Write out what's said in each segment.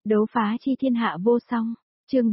Đấu phá chi thiên hạ vô song. Chương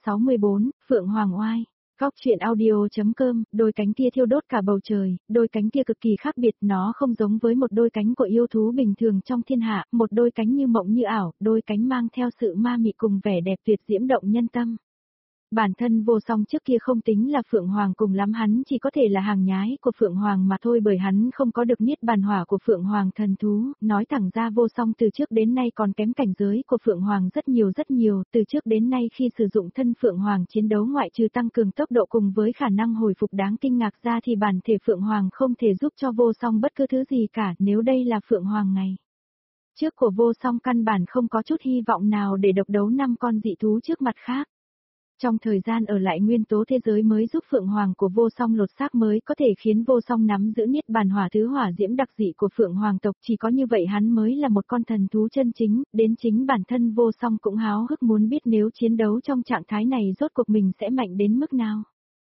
364, Phượng Hoàng Oai. Góc truyện audio.com, đôi cánh kia thiêu đốt cả bầu trời, đôi cánh kia cực kỳ khác biệt, nó không giống với một đôi cánh của yêu thú bình thường trong thiên hạ, một đôi cánh như mộng như ảo, đôi cánh mang theo sự ma mị cùng vẻ đẹp tuyệt diễm động nhân tâm. Bản thân vô song trước kia không tính là Phượng Hoàng, cùng lắm hắn chỉ có thể là hàng nhái của Phượng Hoàng mà thôi, bởi hắn không có được niết bàn hỏa của Phượng Hoàng thần thú, nói thẳng ra vô song từ trước đến nay còn kém cảnh giới của Phượng Hoàng rất nhiều, từ trước đến nay khi sử dụng thân Phượng Hoàng chiến đấu ngoại trừ tăng cường tốc độ cùng với khả năng hồi phục đáng kinh ngạc ra thì bản thể Phượng Hoàng không thể giúp cho vô song bất cứ thứ gì cả, nếu đây là Phượng Hoàng ngày trước của vô song căn bản không có chút hy vọng nào để độc đấu 5 con dị thú trước mặt khác. Trong thời gian ở lại nguyên tố thế giới mới giúp Phượng Hoàng của vô song lột xác mới có thể khiến vô song nắm giữ niết bàn hỏa thứ hỏa diễm đặc dị của Phượng Hoàng tộc, chỉ có như vậy hắn mới là một con thần thú chân chính, đến chính bản thân vô song cũng háo hức muốn biết nếu chiến đấu trong trạng thái này rốt cuộc mình sẽ mạnh đến mức nào.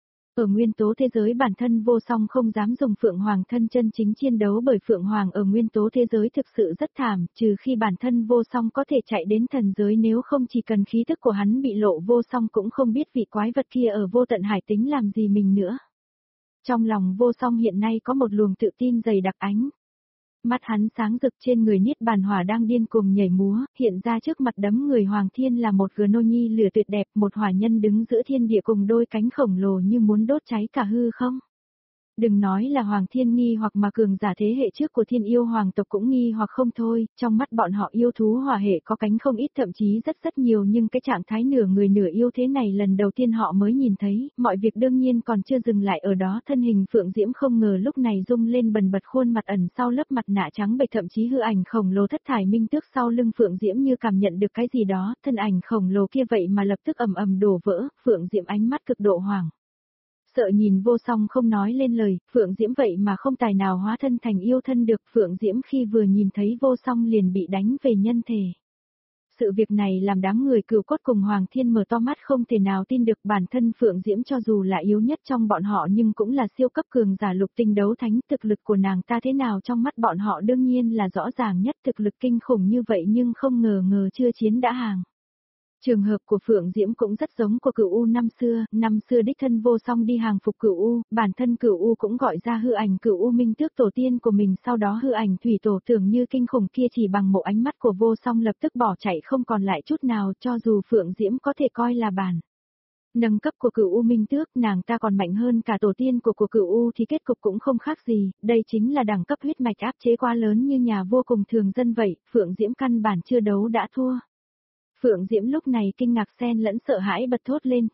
Ở nguyên tố thế giới bản thân vô song không dám dùng Phượng Hoàng thân chân chính chiến đấu bởi Phượng Hoàng ở nguyên tố thế giới thực sự rất thảm, trừ khi bản thân vô song có thể chạy đến thần giới, nếu không chỉ cần khí thức của hắn bị lộ vô song cũng không biết vị quái vật kia ở vô tận hải tính làm gì mình nữa. Trong lòng vô song hiện nay có một luồng tự tin dày đặc ánh. Mắt hắn sáng rực, trên người niết bàn hỏa đang điên cuồng nhảy múa, hiện ra trước mặt đấm người Hoàng Thiên là một gờ nô nhi lửa tuyệt đẹp, một hỏa nhân đứng giữa thiên địa cùng đôi cánh khổng lồ như muốn đốt cháy cả hư không. Đừng nói là Hoàng Thiên nghi hoặc mà cường giả thế hệ trước của Thiên Yêu Hoàng tộc cũng nghi hoặc không thôi, trong mắt bọn họ yêu thú hỏa hệ có cánh không ít, thậm chí rất nhiều, nhưng cái trạng thái nửa người nửa yêu thế này lần đầu tiên họ mới nhìn thấy, mọi việc đương nhiên còn chưa dừng lại ở đó, thân hình Phượng Diễm không ngờ lúc này rung lên bần bật, khuôn mặt ẩn sau lớp mặt nạ trắng bệch, thậm chí hư ảnh khổng lồ thất thải minh tước sau lưng Phượng Diễm như cảm nhận được cái gì đó, thân ảnh khổng lồ kia vậy mà lập tức ầm đổ vỡ, Phượng Diễm ánh mắt cực độ hoảng sợ nhìn vô song không nói lên lời, Phượng Diễm vậy mà không tài nào hóa thân thành yêu thân được, Phượng Diễm khi vừa nhìn thấy vô song liền bị đánh về nhân thể. Sự việc này làm đám người Cửu Cốt cùng Hoàng Thiên mở to mắt không thể nào tin được, bản thân Phượng Diễm cho dù là yếu nhất trong bọn họ nhưng cũng là siêu cấp cường giả lục tinh đấu thánh, thực lực của nàng ta thế nào trong mắt bọn họ đương nhiên là rõ ràng nhất, thực lực kinh khủng như vậy nhưng không ngờ chưa chiến đã hàng. Trường hợp của Phượng Diễm cũng rất giống của Cửu U năm xưa đích thân vô song đi hàng phục Cửu U, bản thân Cửu U cũng gọi ra hư ảnh Cửu U minh tước tổ tiên của mình, sau đó hư ảnh thủy tổ tưởng như kinh khủng kia chỉ bằng một ánh mắt của vô song lập tức bỏ chạy không còn lại chút nào, cho dù Phượng Diễm có thể coi là bản nâng cấp của Cửu U minh tước, nàng ta còn mạnh hơn cả tổ tiên của Cửu U thì kết cục cũng không khác gì, đây chính là đẳng cấp huyết mạch áp chế quá lớn như nhà vô cùng thường dân vậy, Phượng Diễm căn bản chưa đấu đã thua. Phượng Diễm lúc này kinh ngạc xen lẫn sợ hãi bật thốt lên,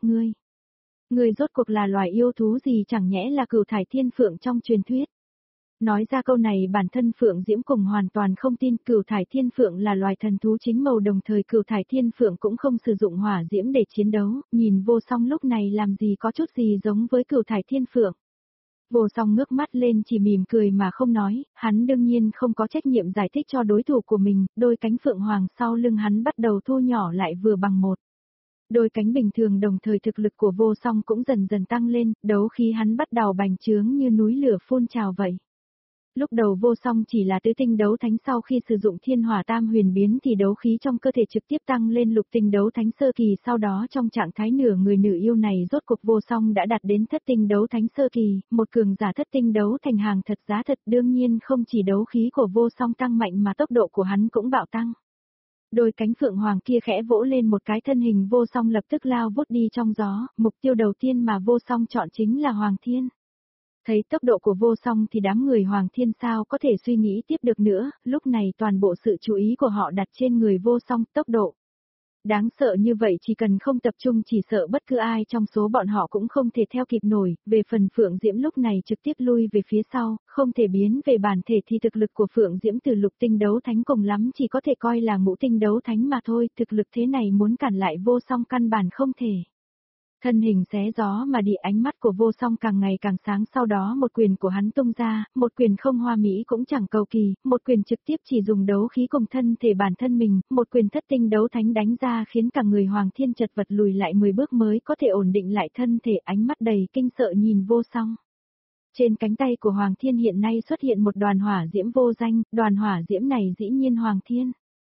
ngươi rốt cuộc là loài yêu thú gì, chẳng nhẽ là Cửu Thải Thiên Phượng trong truyền thuyết. Nói ra câu này bản thân Phượng Diễm cùng hoàn toàn không tin, Cửu Thải Thiên Phượng là loài thần thú chính màu, đồng thời Cửu Thải Thiên Phượng cũng không sử dụng hỏa diễm để chiến đấu, nhìn vô song lúc này làm gì có chút gì giống với Cửu Thải Thiên Phượng. Vô song ngước mắt lên chỉ mỉm cười mà không nói, hắn đương nhiên không có trách nhiệm giải thích cho đối thủ của mình, đôi cánh Phượng Hoàng sau lưng hắn bắt đầu thu nhỏ lại vừa bằng một. Đôi cánh bình thường, đồng thời thực lực của vô song cũng dần dần tăng lên, đấu khí hắn bắt đầu bành trướng như núi lửa phun trào vậy. Lúc đầu vô song chỉ là tứ tinh đấu thánh, sau khi sử dụng thiên hỏa tam huyền biến thì đấu khí trong cơ thể trực tiếp tăng lên lục tinh đấu thánh sơ kỳ, sau đó trong trạng thái nửa người nửa yêu này rốt cuộc vô song đã đạt đến thất tinh đấu thánh sơ kỳ, một cường giả thất tinh đấu thành hàng thật giá thật, đương nhiên không chỉ đấu khí của vô song tăng mạnh mà tốc độ của hắn cũng bạo tăng. Đôi cánh Phượng Hoàng kia khẽ vỗ lên một cái, thân hình vô song lập tức lao vút đi trong gió, mục tiêu đầu tiên mà vô song chọn chính là Hoàng Thiên. Thấy tốc độ của vô song thì đám người Hoàng Thiên sao có thể suy nghĩ tiếp được nữa, lúc này toàn bộ sự chú ý của họ đặt trên người vô song, tốc độ đáng sợ như vậy chỉ cần không tập trung chỉ sợ bất cứ ai trong số bọn họ cũng không thể theo kịp nổi, về phần Phượng Diễm lúc này trực tiếp lui về phía sau, không thể biến về bản thể thì thực lực của Phượng Diễm từ lục tinh đấu thánh cùng lắm chỉ có thể coi là ngũ tinh đấu thánh mà thôi, thực lực thế này muốn cản lại vô song căn bản không thể. Thân hình xé gió mà đi, ánh mắt của vô song càng ngày càng sáng, sau đó một quyền của hắn tung ra, một quyền không hoa mỹ cũng chẳng cầu kỳ, một quyền trực tiếp chỉ dùng đấu khí cùng thân thể bản thân mình, một quyền thất tinh đấu thánh đánh ra khiến cả người Hoàng Thiên chật vật lùi lại 10 bước mới có thể ổn định lại thân thể, ánh mắt đầy kinh sợ nhìn vô song. Trên cánh tay của Hoàng Thiên hiện nay xuất hiện một đoàn hỏa diễm vô danh, đoàn hỏa diễm này dĩ nhiên Hoàng Thiên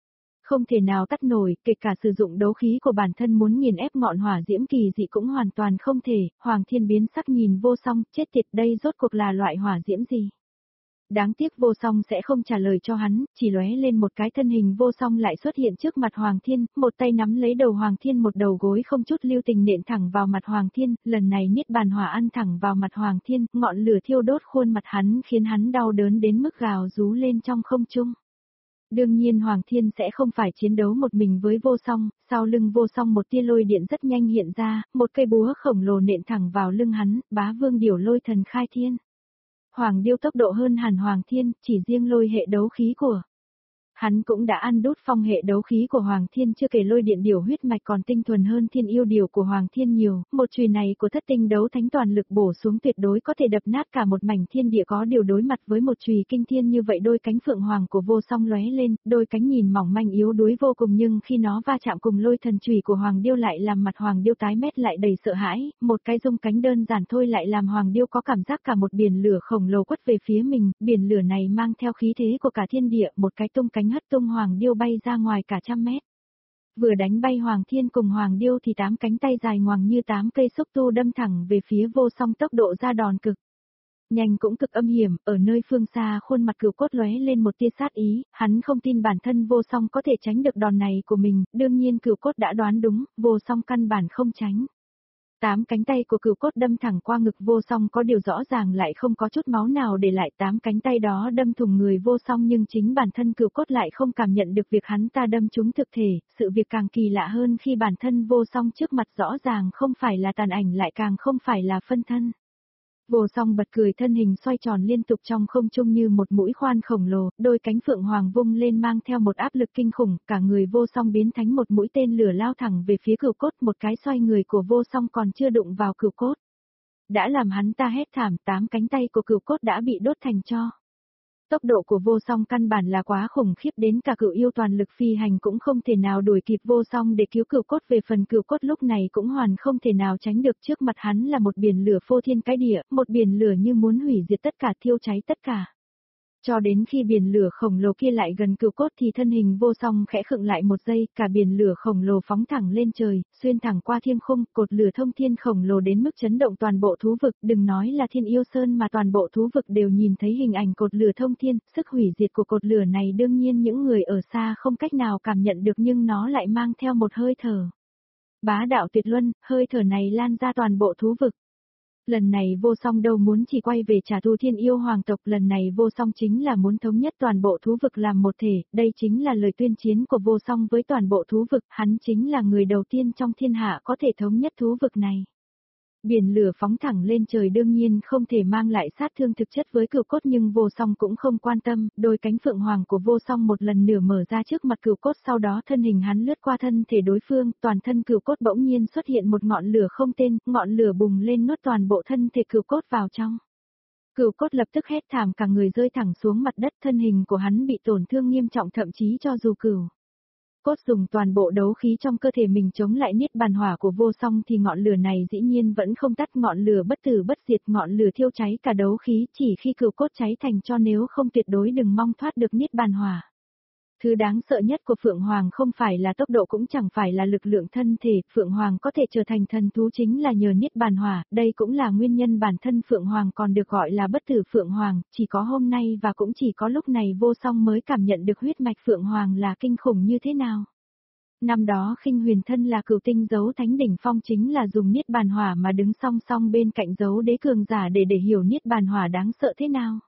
không thể nào tắt nổi, kể cả sử dụng đấu khí của bản thân muốn nghiền ép ngọn hỏa diễm kỳ dị cũng hoàn toàn không thể. Hoàng Thiên biến sắc nhìn Vô Song, chết tiệt, đây rốt cuộc là loại hỏa diễm gì? Đáng tiếc Vô Song sẽ không trả lời cho hắn, chỉ lóe lên một cái thân hình Vô Song lại xuất hiện trước mặt Hoàng Thiên, một tay nắm lấy đầu Hoàng Thiên, một đầu gối không chút lưu tình nện thẳng vào mặt Hoàng Thiên, lần này niết bàn hỏa ăn thẳng vào mặt Hoàng Thiên, ngọn lửa thiêu đốt khuôn mặt hắn khiến hắn đau đớn đến mức gào rú lên trong không trung. Đương nhiên Hoàng Thiên sẽ không phải chiến đấu một mình với Vô Song, sau lưng Vô Song một tia lôi điện rất nhanh hiện ra, một cây búa khổng lồ nện thẳng vào lưng hắn, Bá Vương Điểu Lôi Thần khai thiên. Hoàng Điêu tốc độ hơn hẳn Hoàng Thiên, chỉ riêng lôi hệ đấu khí của hắn cũng đã ăn đốt phong hệ đấu khí của Hoàng Thiên, chưa kể lôi điện điểu huyết mạch còn tinh thuần hơn thiên yêu điểu của Hoàng Thiên nhiều, một chùy này của thất tinh đấu thánh toàn lực bổ xuống tuyệt đối có thể đập nát cả một mảnh thiên địa, có điều đối mặt với một chùy kinh thiên như vậy đôi cánh phượng hoàng của Vô Song lóe lên, đôi cánh nhìn mỏng manh yếu đuối vô cùng nhưng khi nó va chạm cùng lôi thần chùy của Hoàng Điêu lại làm mặt Hoàng Điêu tái mét lại đầy sợ hãi, một cái rung cánh đơn giản thôi lại làm Hoàng Điêu có cảm giác cả một biển lửa khổng lồ quất về phía mình, biển lửa này mang theo khí thế của cả thiên địa, một cái tung cánh hất tung Hoàng Điêu bay ra ngoài cả trăm mét. Vừa đánh bay Hoàng Thiên cùng Hoàng Điêu thì 8 cánh tay dài ngoằng như 8 cây xúc tu đâm thẳng về phía Vô Song, tốc độ ra đòn cực nhanh cũng cực âm hiểm, ở nơi phương xa khuôn mặt Cửu Cốt lóe lên một tia sát ý, hắn không tin bản thân Vô Song có thể tránh được đòn này của mình, đương nhiên Cửu Cốt đã đoán đúng, Vô Song căn bản không tránh. 8 cánh tay của Cửu Cốt đâm thẳng qua ngực Vô Song, có điều rõ ràng lại không có chút máu nào để lại, 8 cánh tay đó đâm thủng người Vô Song nhưng chính bản thân Cửu Cốt lại không cảm nhận được việc hắn ta đâm trúng thực thể, sự việc càng kỳ lạ hơn khi bản thân Vô Song trước mặt rõ ràng không phải là tàn ảnh lại càng không phải là phân thân. Vô Song bật cười, thân hình xoay tròn liên tục trong không trung như một mũi khoan khổng lồ, đôi cánh phượng hoàng vung lên mang theo một áp lực kinh khủng, cả người Vô Song biến thành một mũi tên lửa lao thẳng về phía Cửu Cốt, một cái xoay người của Vô Song còn chưa đụng vào Cửu Cốt đã làm hắn ta hét thảm, 8 cánh tay của Cửu Cốt đã bị đốt thành tro. Tốc độ của Vô Song căn bản là quá khủng khiếp, đến cả Cửu Yêu toàn lực phi hành cũng không thể nào đuổi kịp Vô Song để cứu Cửu Cốt, về phần Cửu Cốt lúc này cũng hoàn không thể nào tránh được, trước mặt hắn là một biển lửa phô thiên cái địa, một biển lửa như muốn hủy diệt tất cả, thiêu cháy tất cả. Cho đến khi biển lửa khổng lồ kia lại gần Cửu Cốt thì thân hình Vô Song khẽ khựng lại một giây, cả biển lửa khổng lồ phóng thẳng lên trời, xuyên thẳng qua thiên khung, cột lửa thông thiên khổng lồ đến mức chấn động toàn bộ thú vực, đừng nói là Thiên Yêu Sơn mà toàn bộ thú vực đều nhìn thấy hình ảnh cột lửa thông thiên, sức hủy diệt của cột lửa này đương nhiên những người ở xa không cách nào cảm nhận được nhưng nó lại mang theo một hơi thở bá đạo tuyệt luân, hơi thở này lan ra toàn bộ thú vực. Lần này Vô Song đâu muốn chỉ quay về trả thù Thiên Yêu hoàng tộc, lần này Vô Song chính là muốn thống nhất toàn bộ thú vực làm một thể, đây chính là lời tuyên chiến của Vô Song với toàn bộ thú vực, hắn chính là người đầu tiên trong thiên hạ có thể thống nhất thú vực này. Biển lửa phóng thẳng lên trời đương nhiên không thể mang lại sát thương thực chất với Cửu Cốt nhưng Vô Song cũng không quan tâm, đôi cánh phượng hoàng của Vô Song một lần nữa mở ra trước mặt Cửu Cốt, sau đó thân hình hắn lướt qua thân thể đối phương, toàn thân Cửu Cốt bỗng nhiên xuất hiện một ngọn lửa không tên, ngọn lửa bùng lên nuốt toàn bộ thân thể Cửu Cốt vào trong. Cửu Cốt lập tức hét thảm, cả người rơi thẳng xuống mặt đất, thân hình của hắn bị tổn thương nghiêm trọng, thậm chí cho dù Cửu Cốt dùng toàn bộ đấu khí trong cơ thể mình chống lại niết bàn hỏa của Vô Song thì ngọn lửa này dĩ nhiên vẫn không tắt, ngọn lửa bất tử bất diệt, ngọn lửa thiêu cháy cả đấu khí, chỉ khi Cửu Cốt cháy thành tro nếu không tuyệt đối đừng mong thoát được niết bàn hỏa. Thứ đáng sợ nhất của Phượng Hoàng không phải là tốc độ cũng chẳng phải là lực lượng thân thể, Phượng Hoàng có thể trở thành thần thú chính là nhờ niết bàn hỏa, đây cũng là nguyên nhân bản thân Phượng Hoàng còn được gọi là bất tử Phượng Hoàng, chỉ có hôm nay và cũng chỉ có lúc này Vô Song mới cảm nhận được huyết mạch Phượng Hoàng là kinh khủng như thế nào. Năm đó Khinh Huyền thân là cửu tinh dấu thánh đỉnh phong chính là dùng niết bàn hỏa mà đứng song song bên cạnh dấu đế cường giả để hiểu niết bàn hỏa đáng sợ thế nào.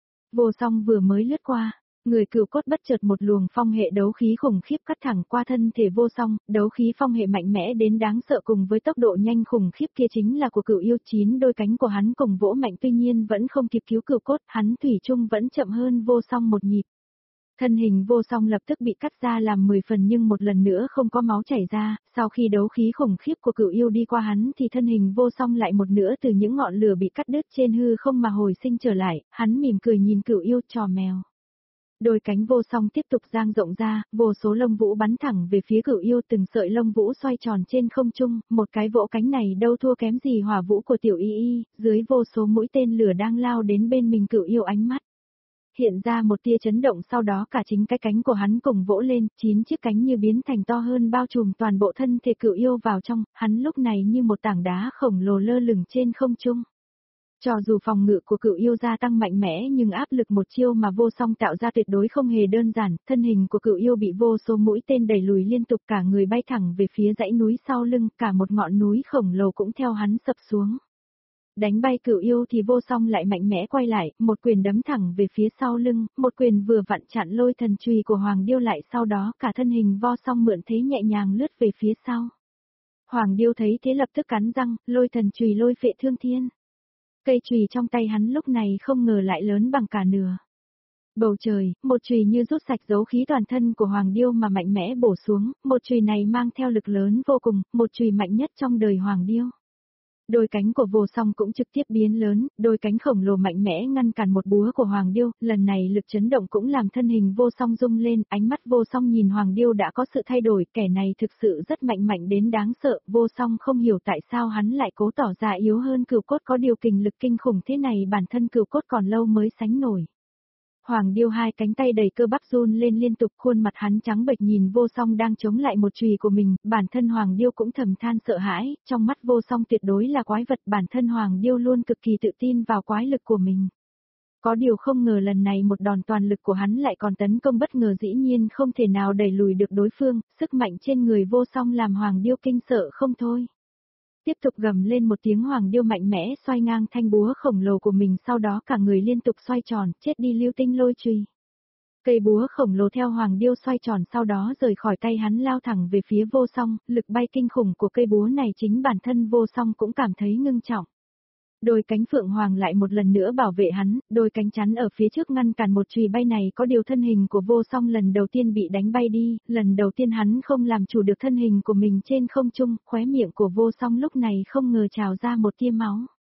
Vô Song vừa mới lướt qua, người Cửu Cốt bất chợt một luồng phong hệ đấu khí khủng khiếp cắt thẳng qua thân thể Vô Song, đấu khí phong hệ mạnh mẽ đến đáng sợ cùng với tốc độ nhanh khủng khiếp kia chính là của Cửu Yêu, 9 đôi cánh của hắn cùng vỗ mạnh tuy nhiên vẫn không kịp cứu Cửu Cốt, hắn thủy chung vẫn chậm hơn Vô Song một nhịp. Thân hình Vô Song lập tức bị cắt ra làm 10 phần nhưng một lần nữa không có máu chảy ra, sau khi đấu khí khủng khiếp của Cửu Yêu đi qua hắn thì thân hình Vô Song lại một nữa từ những ngọn lửa bị cắt đứt trên hư không mà hồi sinh trở lại, hắn mỉm cười nhìn Cửu Yêu, trò mèo. Đôi cánh Vô Song tiếp tục dang rộng ra, vô số lông vũ bắn thẳng về phía Cửu Yêu, từng sợi lông vũ xoay tròn trên không trung, một cái vỗ cánh này đâu thua kém gì hỏa vũ của Tiểu Y Y, dưới vô số mũi tên lửa đang lao đến bên mình Cửu Yêu ánh mắt hiện ra một tia chấn động, sau đó cả chính cái cánh của hắn cùng vỗ lên, 9 chiếc cánh như biến thành to hơn bao trùm toàn bộ thân thể Cửu Yêu vào trong, hắn lúc này như một tảng đá khổng lồ lơ lửng trên không trung. Cho dù phòng ngự của Cửu Yêu gia tăng mạnh mẽ nhưng áp lực một chiêu mà Vô Song tạo ra tuyệt đối không hề đơn giản, thân hình của Cửu Yêu bị vô số mũi tên đẩy lùi liên tục, cả người bay thẳng về phía dãy núi sau lưng, cả một ngọn núi khổng lồ cũng theo hắn sập xuống. Đánh bay Cửu Yêu thì Vô Song lại mạnh mẽ quay lại, một quyền đấm thẳng về phía sau lưng, một quyền vừa vặn chặn lôi thần chùy của Hoàng Điêu lại, sau đó cả thân hình Vô Song mượn thế nhẹ nhàng lướt về phía sau. Hoàng Điêu thấy thế lập tức cắn răng, lôi thần chùy lôi phệ thương thiên. Cây chùy trong tay hắn lúc này không ngờ lại lớn bằng cả nửa. Bầu trời, một chùy như rút sạch dấu khí toàn thân của Hoàng Điêu mà mạnh mẽ bổ xuống, một chùy này mang theo lực lớn vô cùng, một chùy mạnh nhất trong đời Hoàng Điêu. Đôi cánh của Vô Song cũng trực tiếp biến lớn, đôi cánh khổng lồ mạnh mẽ ngăn cản một búa của Hoàng Điêu, lần này lực chấn động cũng làm thân hình Vô Song rung lên, ánh mắt Vô Song nhìn Hoàng Điêu đã có sự thay đổi, kẻ này thực sự rất mạnh đến đáng sợ, Vô Song không hiểu tại sao hắn lại cố tỏ ra yếu hơn Cửu Cốt, có điều kình lực kinh khủng thế này bản thân Cửu Cốt còn lâu mới sánh nổi. Hoàng Điêu hai cánh tay đầy cơ bắp run lên liên tục, khuôn mặt hắn trắng bệch nhìn Vô Song đang chống lại một chùy của mình, bản thân Hoàng Điêu cũng thầm than sợ hãi, trong mắt Vô Song tuyệt đối là quái vật, bản thân Hoàng Điêu luôn cực kỳ tự tin vào quái lực của mình. Có điều không ngờ lần này một đòn toàn lực của hắn lại còn tấn công bất ngờ, dĩ nhiên không thể nào đẩy lùi được đối phương, sức mạnh trên người Vô Song làm Hoàng Điêu kinh sợ không thôi. Tiếp tục gầm lên một tiếng, Hoàng Điêu mạnh mẽ xoay ngang thanh búa khổng lồ của mình, sau đó cả người liên tục xoay tròn, chết đi lưu tinh lôi chùy. Cây búa khổng lồ theo Hoàng Điêu xoay tròn sau đó rời khỏi tay hắn lao thẳng về phía Vô Song, lực bay kinh khủng của cây búa này chính bản thân Vô Song cũng cảm thấy ngưng trọng. Đôi cánh phượng hoàng lại một lần nữa bảo vệ hắn, đôi cánh chắn ở phía trước ngăn cản một chùy bay này, có điều thân hình của Vô Song lần đầu tiên bị đánh bay đi, lần đầu tiên hắn không làm chủ được thân hình của mình trên không trung, khóe miệng của Vô Song lúc này không ngờ trào ra một tia máu.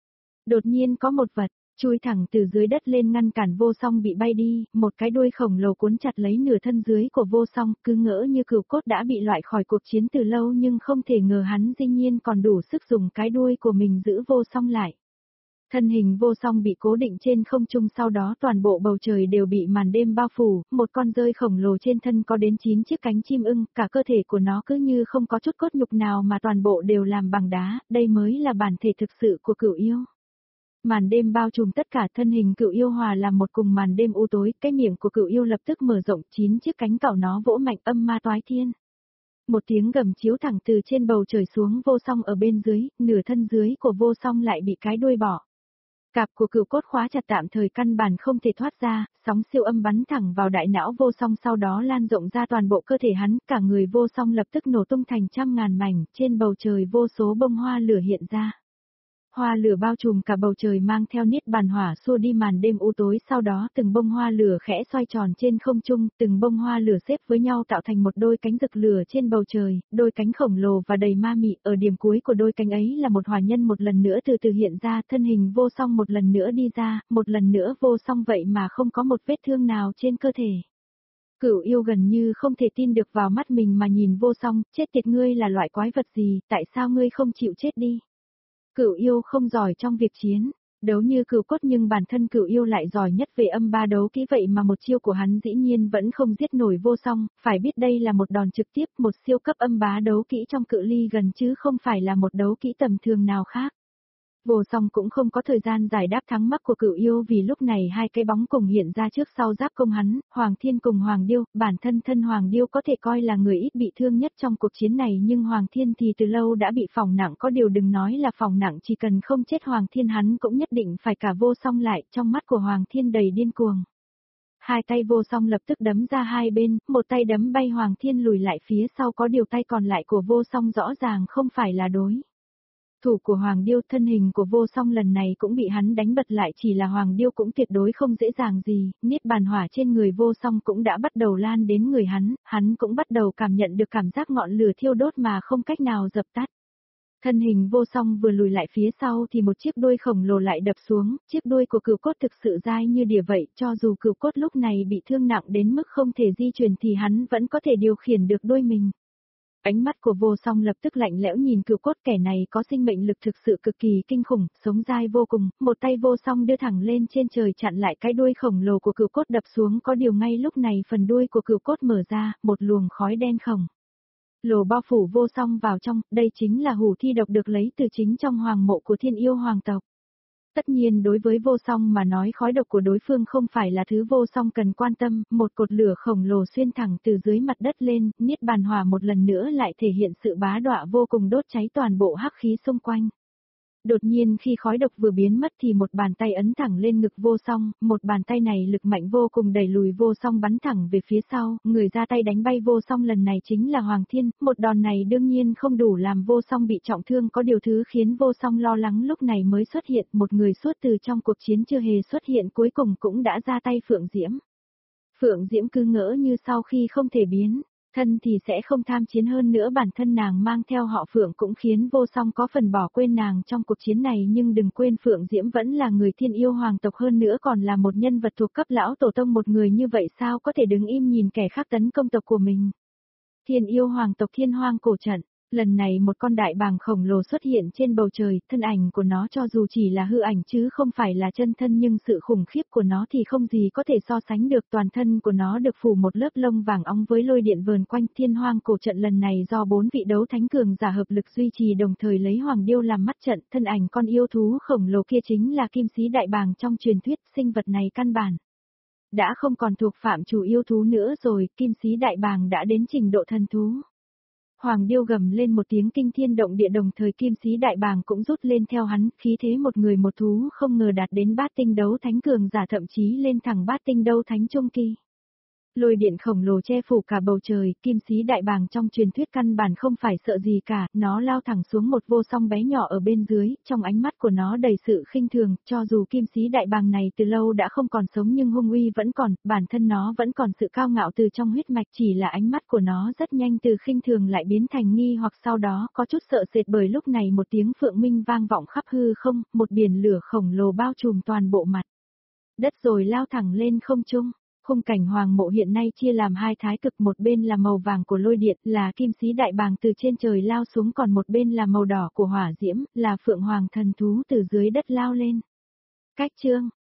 Đột nhiên có một vật chui thẳng từ dưới đất lên ngăn cản Vô Song bị bay đi, một cái đuôi khổng lồ cuốn chặt lấy nửa thân dưới của Vô Song, cứ ngỡ như Cửu Cốt đã bị loại khỏi cuộc chiến từ lâu nhưng không thể ngờ hắn dĩ nhiên còn đủ sức dùng cái đuôi của mình giữ Vô Song lại. Thân hình Vô Song bị cố định trên không trung, sau đó toàn bộ bầu trời đều bị màn đêm bao phủ, một con dơi khổng lồ trên thân có đến 9 chiếc cánh chim ưng, cả cơ thể của nó cứ như không có chút cốt nhục nào mà toàn bộ đều làm bằng đá, đây mới là bản thể thực sự của Cửu Yêu. Màn đêm bao trùm tất cả, thân hình Cửu Yêu hòa làm một cùng màn đêm u tối, cái miệng của Cửu Yêu lập tức mở rộng, 9 chiếc cánh cào nó vỗ mạnh, âm ma toái thiên. Một tiếng gầm chiếu thẳng từ trên bầu trời xuống Vô Song ở bên dưới, nửa thân dưới của Vô Song lại bị cái đuôi bỏ. Cạp của Cửu Cốt khóa chặt tạm thời căn bản không thể thoát ra, sóng siêu âm bắn thẳng vào đại não Vô Song, sau đó lan rộng ra toàn bộ cơ thể hắn, cả người Vô Song lập tức nổ tung thành trăm ngàn mảnh, trên bầu trời vô số bông hoa lửa hiện ra. Hoa lửa bao trùm cả bầu trời mang theo niết bàn hỏa xua đi màn đêm u tối, sau đó từng bông hoa lửa khẽ xoay tròn trên không trung, từng bông hoa lửa xếp với nhau tạo thành một đôi cánh rực lửa trên bầu trời, đôi cánh khổng lồ và đầy ma mị, ở điểm cuối của đôi cánh ấy là một hỏa nhân một lần nữa từ từ hiện ra, thân hình Vô Song một lần nữa đi ra, một lần nữa Vô Song vậy mà không có một vết thương nào trên cơ thể. Cửu Yêu gần như không thể tin được vào mắt mình mà nhìn Vô Song, chết tiệt, ngươi là loại quái vật gì, tại sao ngươi không chịu chết đi? Cửu Yêu không giỏi trong việc chiến, đấu như Cửu Cốt nhưng bản thân Cửu Yêu lại giỏi nhất về âm ba đấu kỹ, vậy mà một chiêu của hắn dĩ nhiên vẫn không giết nổi Vô Song, phải biết đây là một đòn trực tiếp, một siêu cấp âm bá đấu kỹ trong cự ly gần chứ không phải là một đấu kỹ tầm thường nào khác. Vô Song cũng không có thời gian giải đáp thắng mắc của Cửu Yêu, vì lúc này hai cái bóng cùng hiện ra trước sau giáp công hắn, Hoàng Thiên cùng Hoàng Điêu, bản thân Hoàng Điêu có thể coi là người ít bị thương nhất trong cuộc chiến này, nhưng Hoàng Thiên thì từ lâu đã bị phỏng nặng, có điều đừng nói là phỏng nặng, chỉ cần không chết Hoàng Thiên hắn cũng nhất định phải cả Vô Song lại, trong mắt của Hoàng Thiên đầy điên cuồng. Hai tay Vô Song lập tức đấm ra hai bên, một tay đấm bay Hoàng Thiên lùi lại phía sau, có điều tay còn lại của Vô Song rõ ràng không phải là đối thủ của Hoàng Điêu, thân hình của Vô Song lần này cũng bị hắn đánh bật lại, chỉ là Hoàng Điêu cũng tuyệt đối không dễ dàng gì, niết bàn hỏa trên người Vô Song cũng đã bắt đầu lan đến người hắn cũng bắt đầu cảm nhận được cảm giác ngọn lửa thiêu đốt mà không cách nào dập tắt. Thân hình Vô Song vừa lùi lại phía sau thì một chiếc đuôi khổng lồ lại đập xuống, chiếc đuôi của Cửu Cốt thực sự dai như đỉa vậy, cho dù Cửu Cốt lúc này bị thương nặng đến mức không thể di chuyển thì hắn vẫn có thể điều khiển được đuôi mình. Ánh mắt của Vô Song lập tức lạnh lẽo nhìn Cửu Cốt, kẻ này có sinh mệnh lực thực sự cực kỳ kinh khủng, sống dai vô cùng, một tay Vô Song đưa thẳng lên trên trời chặn lại cái đuôi khổng lồ của Cửu Cốt đập xuống, có điều ngay lúc này phần đuôi của Cửu Cốt mở ra, một luồng khói đen khổng lồ bao phủ Vô Song vào trong, đây chính là hủ thi độc được lấy từ chính trong hoàng mộ của Thiên Yêu hoàng tộc. Tất nhiên đối với Vô Song mà nói khói độc của đối phương không phải là thứ Vô Song cần quan tâm, một cột lửa khổng lồ xuyên thẳng từ dưới mặt đất lên, Niết Bàn Hỏa một lần nữa lại thể hiện sự bá đọa vô cùng đốt cháy toàn bộ hắc khí xung quanh. Đột nhiên khi khói độc vừa biến mất thì một bàn tay ấn thẳng lên ngực Vô Song, một bàn tay này lực mạnh vô cùng đẩy lùi Vô Song bắn thẳng về phía sau, người ra tay đánh bay Vô Song lần này chính là Hoàng Thiên, một đòn này đương nhiên không đủ làm Vô Song bị trọng thương, có điều thứ khiến Vô Song lo lắng lúc này mới xuất hiện, một người suốt từ trong cuộc chiến chưa hề xuất hiện cuối cùng cũng đã ra tay Phượng Diễm. Phượng Diễm cứ ngỡ như sau khi không thể biến thân thì sẽ không tham chiến, hơn nữa bản thân nàng mang theo họ Phượng cũng khiến Vô Song có phần bỏ quên nàng trong cuộc chiến này, nhưng đừng quên Phượng Diễm vẫn là người Thiên Yêu hoàng tộc, hơn nữa còn là một nhân vật thuộc cấp lão tổ tông, một người như vậy sao có thể đứng im nhìn kẻ khác tấn công tộc của mình. Thiên Yêu hoàng tộc Thiên Hoang cổ trận. Lần này một con đại bàng khổng lồ xuất hiện trên bầu trời, thân ảnh của nó cho dù chỉ là hư ảnh chứ không phải là chân thân, nhưng sự khủng khiếp của nó thì không gì có thể so sánh được, toàn thân của nó được phủ một lớp lông vàng óng với lôi điện vờn quanh. Thiên Hoang cổ trận lần này do 4 vị đấu thánh cường giả hợp lực duy trì, đồng thời lấy Hoàng Điêu làm mắt trận, thân ảnh con yêu thú khổng lồ kia chính là Kim Sĩ Đại Bàng trong truyền thuyết, sinh vật này căn bản đã không còn thuộc phạm chủ yêu thú nữa rồi, Kim Sĩ Đại Bàng đã đến trình độ thần thú. Hoàng Điêu gầm lên một tiếng kinh thiên động địa, đồng thời Kim Sĩ Đại Bàng cũng rút lên theo hắn, khí thế một người một thú không ngờ đạt đến bát tinh đấu thánh cường giả, thậm chí lên thẳng bát tinh đấu thánh trung kỳ. Lôi điện khổng lồ che phủ cả bầu trời, Kim Sĩ Đại Bàng trong truyền thuyết căn bản không phải sợ gì cả, nó lao thẳng xuống một Vô Song bé nhỏ ở bên dưới, trong ánh mắt của nó đầy sự khinh thường, cho dù Kim Sĩ Đại Bàng này từ lâu đã không còn sống nhưng hung uy vẫn còn, bản thân nó vẫn còn sự cao ngạo từ trong huyết mạch, chỉ là ánh mắt của nó rất nhanh từ khinh thường lại biến thành nghi hoặc sau đó có chút sợ sệt, bởi lúc này một tiếng phượng minh vang vọng khắp hư không, một biển lửa khổng lồ bao trùm toàn bộ mặt đất rồi lao thẳng lên không trung. Khung cảnh hoàng mộ hiện nay chia làm hai thái cực, một bên là màu vàng của lôi điện, là Kim Sĩ Đại Bàng từ trên trời lao xuống, còn một bên là màu đỏ của hỏa diễm, là Phượng Hoàng thần thú từ dưới đất lao lên. Cách chương